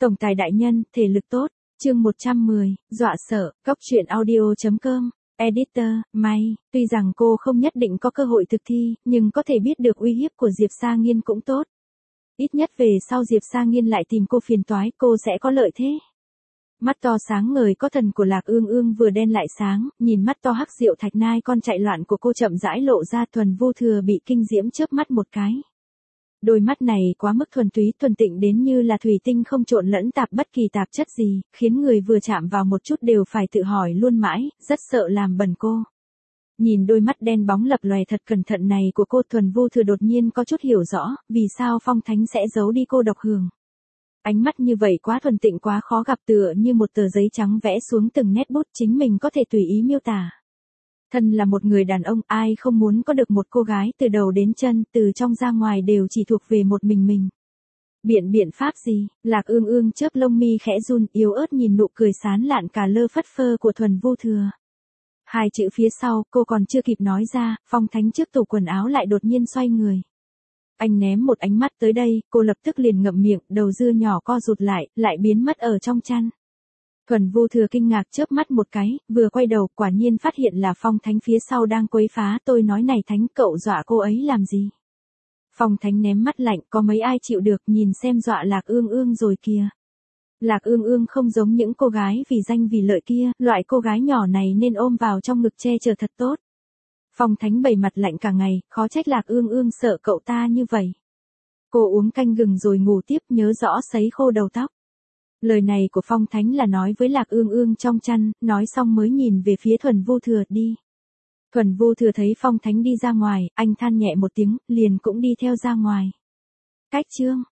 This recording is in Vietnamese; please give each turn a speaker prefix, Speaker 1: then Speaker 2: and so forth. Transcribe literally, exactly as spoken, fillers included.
Speaker 1: Tổng tài đại nhân, thể lực tốt. Chương một trăm mười, dọa sợ. Góc truyện audio.com. Editor, May. Tuy rằng cô không nhất định có cơ hội thực thi, nhưng có thể biết được uy hiếp của Diệp Sa Nghiên cũng tốt. Ít nhất về sau Diệp Sa Nghiên lại tìm cô phiền toái, cô sẽ có lợi thế. Mắt to sáng ngời có thần của Lạc Ương Ương vừa đen lại sáng, nhìn mắt to hắc diệu thạch nai con chạy loạn của cô chậm rãi lộ ra. Thuần Vu Thừa bị kinh diễm chớp mắt một cái. Đôi mắt này quá mức thuần túy, thuần tịnh đến như là thủy tinh không trộn lẫn tạp bất kỳ tạp chất gì, khiến người vừa chạm vào một chút đều phải tự hỏi luôn mãi, rất sợ làm bẩn cô. Nhìn đôi mắt đen bóng lập lòe thật cẩn thận này của cô, Thuần Vu Thừa đột nhiên có chút hiểu rõ, vì sao Phong Thánh sẽ giấu đi cô độc hưởng. Ánh mắt như vậy quá thuần tịnh, quá khó gặp, tựa như một tờ giấy trắng vẽ xuống từng nét bút chính mình có thể tùy ý miêu tả. Thân là một người đàn ông, ai không muốn có được một cô gái từ đầu đến chân, từ trong ra ngoài đều chỉ thuộc về một mình mình. Biện biện pháp gì? Lạc Ương Ương chớp lông mi khẽ run, yếu ớt nhìn nụ cười sán lạn cả lơ phất phơ của Thuần Vu Thừa. Hai chữ phía sau, cô còn chưa kịp nói ra, Phong Thánh trước tủ quần áo lại đột nhiên xoay người. Anh ném một ánh mắt tới đây, cô lập tức liền ngậm miệng, đầu dưa nhỏ co rụt lại, lại biến mất ở trong chăn. Thuần Vu Thừa kinh ngạc chớp mắt một cái, vừa quay đầu, quả nhiên phát hiện là Phong Thánh phía sau đang quấy phá. Tôi nói này Thánh, cậu dọa cô ấy làm gì? Phong Thánh ném mắt lạnh, có mấy ai chịu được, nhìn xem dọa Lạc Ương Ương rồi kìa. Lạc Ương Ương không giống những cô gái vì danh vì lợi kia, loại cô gái nhỏ này nên ôm vào trong ngực che chở thật tốt. Phong Thánh bày mặt lạnh cả ngày, khó trách Lạc Ương Ương sợ cậu ta như vậy. Cô uống canh gừng rồi ngủ tiếp, nhớ rõ sấy khô đầu tóc. Lời này của Phong Thánh là nói với Lạc Ương Ương trong chăn, nói xong mới nhìn về phía Thuần Vu Thừa, đi. Thuần Vu Thừa thấy Phong Thánh đi ra ngoài, anh than nhẹ một tiếng, liền cũng đi theo ra ngoài. Cách chương